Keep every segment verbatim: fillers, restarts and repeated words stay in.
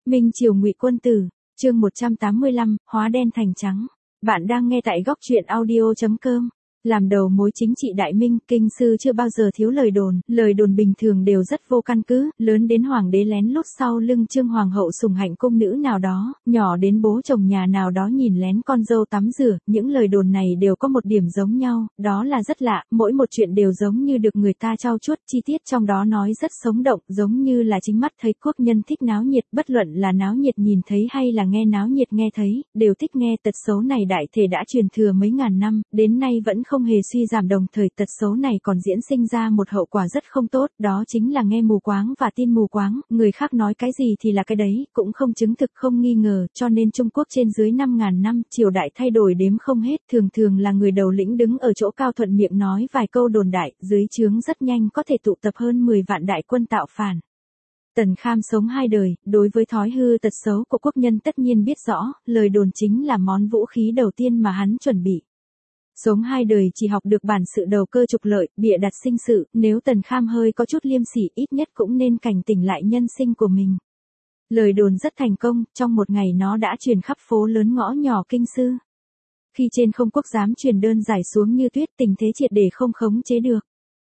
Minh Triều Ngụy Quân Tử, chương một trăm tám mươi lăm, hóa đen thành trắng. Bạn đang nghe tại góc truyện audio chấm com. Làm đầu mối chính trị Đại Minh, kinh sư chưa bao giờ thiếu lời đồn, lời đồn bình thường đều rất vô căn cứ, lớn đến hoàng đế lén lút sau lưng Trương hoàng hậu sủng hạnh cung nữ nào đó, nhỏ đến bố chồng nhà nào đó nhìn lén con dâu tắm rửa, những lời đồn này đều có một điểm giống nhau, đó là rất lạ, mỗi một chuyện đều giống như được người ta trau chuốt, chi tiết trong đó nói rất sống động, giống như là chính mắt thấy quốc nhân thích náo nhiệt, bất luận là náo nhiệt nhìn thấy hay là nghe náo nhiệt nghe thấy, đều thích nghe. Tật xấu này đại thể đã truyền thừa mấy ngàn năm, đến nay vẫn không hề suy giảm, đồng thời tật xấu này còn diễn sinh ra một hậu quả rất không tốt, đó chính là nghe mù quáng và tin mù quáng, người khác nói cái gì thì là cái đấy, cũng không chứng thực không nghi ngờ, cho nên Trung Quốc trên dưới năm ngàn năm, triều đại thay đổi đếm không hết, thường thường là người đầu lĩnh đứng ở chỗ cao thuận miệng nói vài câu đồn đại, dưới trướng rất nhanh có thể tụ tập hơn mười vạn đại quân tạo phản. Tần Kham sống hai đời, đối với thói hư tật xấu của quốc nhân tất nhiên biết rõ, lời đồn chính là món vũ khí đầu tiên mà hắn chuẩn bị. Sống hai đời chỉ học được bản sự đầu cơ trục lợi, bịa đặt sinh sự, nếu Tần Kham hơi có chút liêm sỉ ít nhất cũng nên cảnh tỉnh lại nhân sinh của mình. Lời đồn rất thành công, trong một ngày nó đã truyền khắp phố lớn ngõ nhỏ kinh sư. Khi trên không quốc dám truyền đơn giải xuống như tuyết, tình thế triệt để không khống chế được.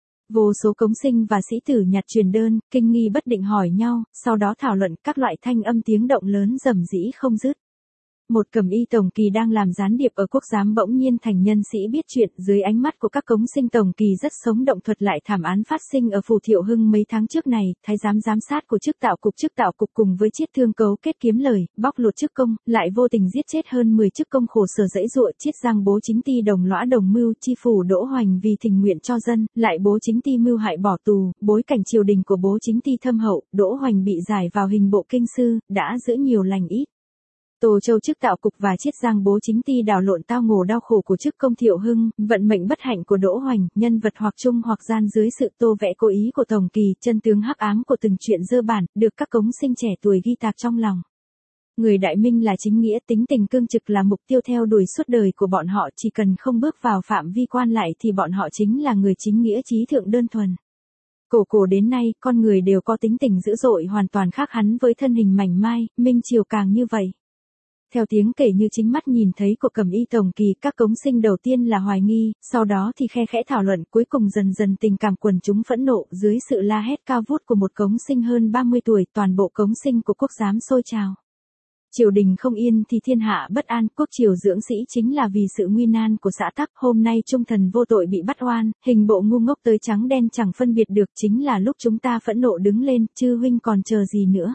Vô số cống sinh và sĩ tử nhặt truyền đơn, kinh nghi bất định hỏi nhau, sau đó thảo luận các loại thanh âm tiếng động lớn rầm rĩ không dứt. Một cẩm y tổng kỳ đang làm gián điệp ở quốc giám bỗng nhiên thành nhân sĩ biết chuyện, dưới ánh mắt của các cống sinh tổng kỳ rất sống động thuật lại thảm án phát sinh ở phủ Thiệu Hưng mấy tháng trước này, thái giám giám sát của chức tạo cục chức tạo cục cùng với chiết thương cấu kết kiếm lời, bóc lột chức công, lại vô tình giết chết hơn mười chức công khổ sở dãy dụa, chiết giang bố chính ty đồng lõa đồng mưu, chi phủ Đỗ Hoành vì tình nguyện cho dân, lại bố chính ty mưu hại bỏ tù, bối cảnh triều đình của bố chính ty thâm hậu, Đỗ Hoành bị giải vào hình bộ kinh sư, đã giữ nhiều lành ít. Tô Châu chức tạo cục và chiết giang bố chính ty đào lộn tao ngổ đau khổ của chức công Thiệu Hưng, vận mệnh bất hạnh của Đỗ Hoành, nhân vật hoặc trung hoặc gian dưới sự tô vẽ cố ý của tổng kỳ, chân tướng hắc ám của từng chuyện dơ bản, được các cống sinh trẻ tuổi ghi tạc trong lòng. Người Đại Minh là chính nghĩa, tính tình cương trực là mục tiêu theo đuổi suốt đời của bọn họ, chỉ cần không bước vào phạm vi quan lại thì bọn họ chính là người chính nghĩa trí thượng đơn thuần. Cổ cổ đến nay, con người đều có tính tình dữ dội hoàn toàn khác hắn với thân hình mảnh mai, Minh Triều càng như vậy. Theo tiếng kể như chính mắt nhìn thấy của cẩm y tổng kỳ, các cống sinh đầu tiên là hoài nghi, sau đó thì khe khẽ thảo luận, cuối cùng dần dần tình cảm quần chúng phẫn nộ, dưới sự la hét cao vút của một cống sinh hơn ba mươi tuổi, toàn bộ cống sinh của quốc giám sôi trào. Triều đình không yên thì thiên hạ bất an, quốc triều dưỡng sĩ chính là vì sự nguy nan của xã tắc, hôm nay trung thần vô tội bị bắt oan, hình bộ ngu ngốc tới trắng đen chẳng phân biệt được, chính là lúc chúng ta phẫn nộ đứng lên, chư huynh còn chờ gì nữa.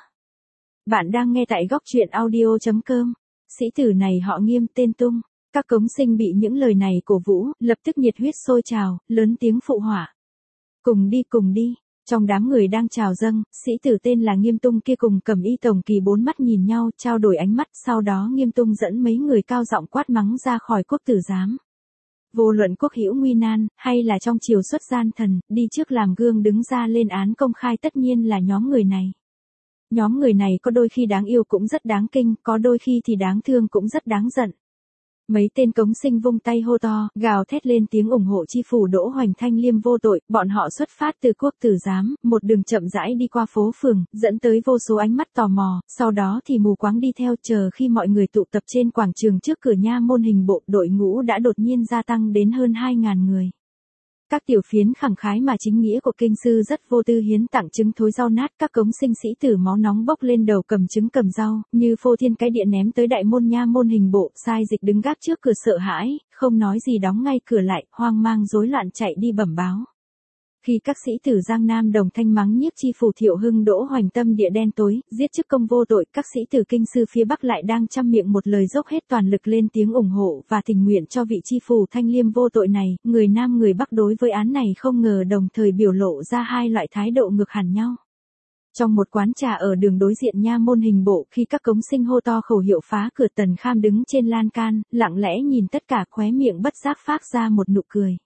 Bạn đang nghe tại góc truyện audio chấm com. Sĩ tử này họ Nghiêm, tên Tung. Các cống sinh bị những lời này cổ vũ, lập tức nhiệt huyết sôi trào, lớn tiếng phụ họa. Cùng đi cùng đi. Trong đám người đang chào dâng, sĩ tử tên là Nghiêm Tung kia cùng cẩm y tổng kỳ bốn mắt nhìn nhau, trao đổi ánh mắt, sau đó Nghiêm Tung dẫn mấy người cao giọng quát mắng ra khỏi quốc tử giám. Vô luận quốc hữu nguy nan, hay là trong triều xuất gian thần, đi trước làm gương đứng ra lên án công khai tất nhiên là nhóm người này. Nhóm người này có đôi khi đáng yêu cũng rất đáng kinh, có đôi khi thì đáng thương cũng rất đáng giận. Mấy tên cống sinh vung tay hô to, gào thét lên tiếng ủng hộ chi phủ Đỗ Hoành thanh liêm vô tội, bọn họ xuất phát từ quốc tử giám, một đường chậm rãi đi qua phố phường, dẫn tới vô số ánh mắt tò mò, sau đó thì mù quáng đi theo, chờ khi mọi người tụ tập trên quảng trường trước cửa nha môn hình bộ, đội ngũ đã đột nhiên gia tăng đến hơn hai ngàn người. Các tiểu phiến khẳng khái mà chính nghĩa của kinh sư rất vô tư hiến tặng trứng thối rau nát, các cống sinh sĩ tử máu nóng bốc lên đầu cầm trứng cầm rau, như phô thiên cái địa ném tới đại môn nha môn hình bộ, sai dịch đứng gác trước cửa sợ hãi, không nói gì đóng ngay cửa lại, hoang mang rối loạn chạy đi bẩm báo. Khi các sĩ tử Giang Nam đồng thanh mắng nhiếc chi phủ Thiệu Hưng Đỗ Hoành tâm địa đen tối, giết chức công vô tội, các sĩ tử kinh sư phía Bắc lại đang trăm miệng một lời dốc hết toàn lực lên tiếng ủng hộ và tình nguyện cho vị chi phủ thanh liêm vô tội này, người Nam người Bắc đối với án này không ngờ đồng thời biểu lộ ra hai loại thái độ ngược hẳn nhau. Trong một quán trà ở đường đối diện nha môn hình bộ, khi các cống sinh hô to khẩu hiệu phá cửa, Tần Kham đứng trên lan can, lặng lẽ nhìn tất cả, khóe miệng bất giác phát ra một nụ cười.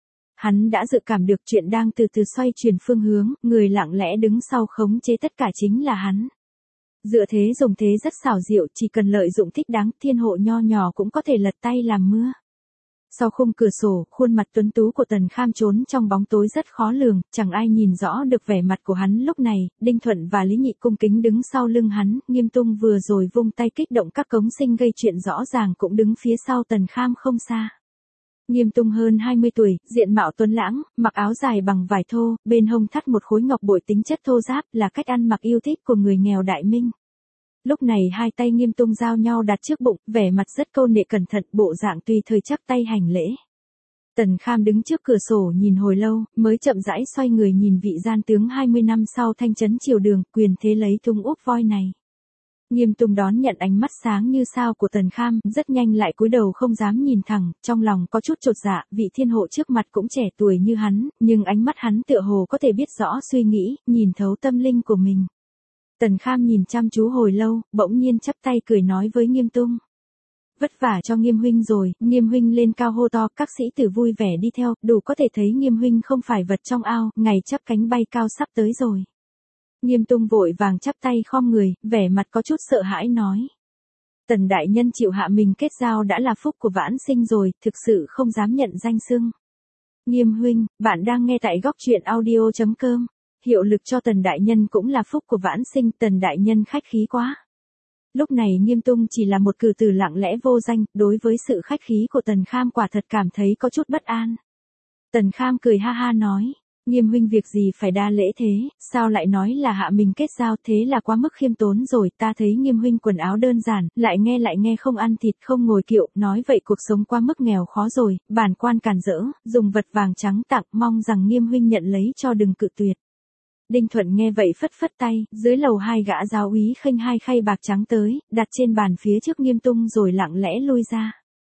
Hắn đã dự cảm được chuyện đang từ từ xoay chuyển phương hướng, người lặng lẽ đứng sau khống chế tất cả chính là hắn. Dựa thế dùng thế rất xảo diệu, chỉ cần lợi dụng thích đáng, thiên hộ nho nhỏ cũng có thể lật tay làm mưa. Sau khung cửa sổ, khuôn mặt tuấn tú của Tần Kham trốn trong bóng tối rất khó lường, chẳng ai nhìn rõ được vẻ mặt của hắn lúc này. Đinh Thuận và Lý Nhị cung kính đứng sau lưng hắn, Nghiêm Tung vừa rồi vung tay kích động các cống sinh gây chuyện rõ ràng cũng đứng phía sau Tần Kham không xa. Nghiêm Tung hơn hai mươi tuổi, diện mạo tuấn lãng, mặc áo dài bằng vải thô, bên hông thắt một khối ngọc bội tính chất thô ráp, là cách ăn mặc yêu thích của người nghèo Đại Minh. Lúc này hai tay Nghiêm Tung giao nhau đặt trước bụng, vẻ mặt rất câu nệ cẩn thận, bộ dạng tùy thời chắp tay hành lễ. Tần Kham đứng trước cửa sổ nhìn hồi lâu, mới chậm rãi xoay người nhìn vị gian tướng hai mươi năm sau thanh trấn triều đường, quyền thế lấy tung úp voi này. Nghiêm Tung đón nhận ánh mắt sáng như sao của Tần Kham, rất nhanh lại cúi đầu không dám nhìn thẳng, trong lòng có chút chột dạ, vị thiên hộ trước mặt cũng trẻ tuổi như hắn, nhưng ánh mắt hắn tựa hồ có thể biết rõ suy nghĩ, nhìn thấu tâm linh của mình. Tần Kham nhìn chăm chú hồi lâu, bỗng nhiên chắp tay cười nói với Nghiêm Tung. Vất vả cho Nghiêm huynh rồi. Nghiêm huynh lên cao hô to, các sĩ tử vui vẻ đi theo, đủ có thể thấy Nghiêm huynh không phải vật trong ao, ngày chắp cánh bay cao sắp tới rồi. Nghiêm Tung vội vàng chắp tay khom người, vẻ mặt có chút sợ hãi nói. Tần đại nhân chịu hạ mình kết giao đã là phúc của vãn sinh rồi, thực sự không dám nhận danh xưng. Nghiêm huynh, bạn đang nghe tại góc truyện audio chấm com. Hiệu lực cho Tần đại nhân cũng là phúc của vãn sinh, Tần đại nhân khách khí quá. Lúc này Nghiêm Tung chỉ là một cử tử lặng lẽ vô danh, đối với sự khách khí của Tần Kham quả thật cảm thấy có chút bất an. Tần Kham cười ha ha nói, Nghiêm huynh việc gì phải đa lễ thế, sao lại nói là hạ mình kết giao, thế là quá mức khiêm tốn rồi, ta thấy Nghiêm huynh quần áo đơn giản, lại nghe lại nghe không ăn thịt không ngồi kiệu, nói vậy cuộc sống quá mức nghèo khó rồi, bản quan cản rỡ, dùng vật vàng trắng tặng, mong rằng Nghiêm huynh nhận lấy cho đừng cự tuyệt. Đinh Thuận nghe vậy phất phất tay, dưới lầu hai gã giáo úy khênh hai khay bạc trắng tới, đặt trên bàn phía trước Nghiêm Tung rồi lặng lẽ lui ra.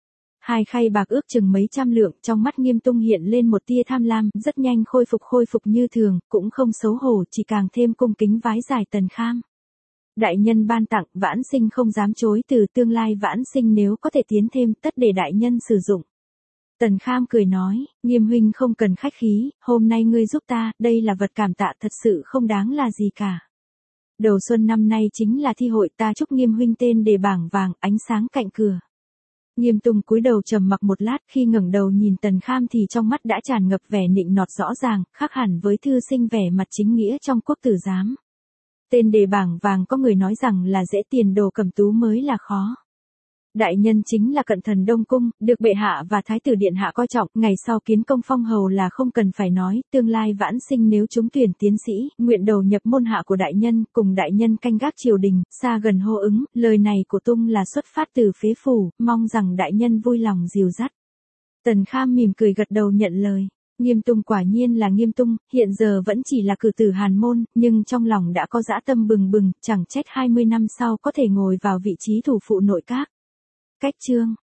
Hai khay bạc ước chừng mấy trăm lượng, trong mắt Nghiêm Tung hiện lên một tia tham lam, rất nhanh khôi phục khôi phục như thường, cũng không xấu hổ, chỉ càng thêm cung kính vái giải Tần Kham. Đại nhân ban tặng, vãn sinh không dám chối từ, tương lai vãn sinh nếu có thể tiến thêm, tất để đại nhân sử dụng. Tần Kham cười nói, Nghiêm huynh không cần khách khí, hôm nay ngươi giúp ta, đây là vật cảm tạ thật sự không đáng là gì cả. Đầu xuân năm nay chính là thi hội, ta chúc Nghiêm huynh tên đề bảng vàng, ánh sáng cạnh cửa. Nghiêm Tung cúi đầu trầm mặc một lát, khi ngẩng đầu nhìn Tần Kham thì trong mắt đã tràn ngập vẻ nịnh nọt rõ ràng, khác hẳn với thư sinh vẻ mặt chính nghĩa trong quốc tử giám. Tên đề bảng vàng có người nói rằng là dễ tiền đồ cầm tú mới là khó. Đại nhân chính là cận thần Đông Cung, được bệ hạ và thái tử điện hạ coi trọng, ngày sau kiến công phong hầu là không cần phải nói, tương lai vãn sinh nếu trúng tuyển tiến sĩ, nguyện đầu nhập môn hạ của đại nhân, cùng đại nhân canh gác triều đình, xa gần hô ứng, lời này của Tung là xuất phát từ phế phủ, mong rằng đại nhân vui lòng dìu dắt. Tần Kham mỉm cười gật đầu nhận lời. Nghiêm Tung quả nhiên là Nghiêm Tung, hiện giờ vẫn chỉ là cử tử hàn môn, nhưng trong lòng đã có dã tâm bừng bừng, chẳng trách hai mươi năm sau có thể ngồi vào vị trí thủ phụ nội các. Cách chương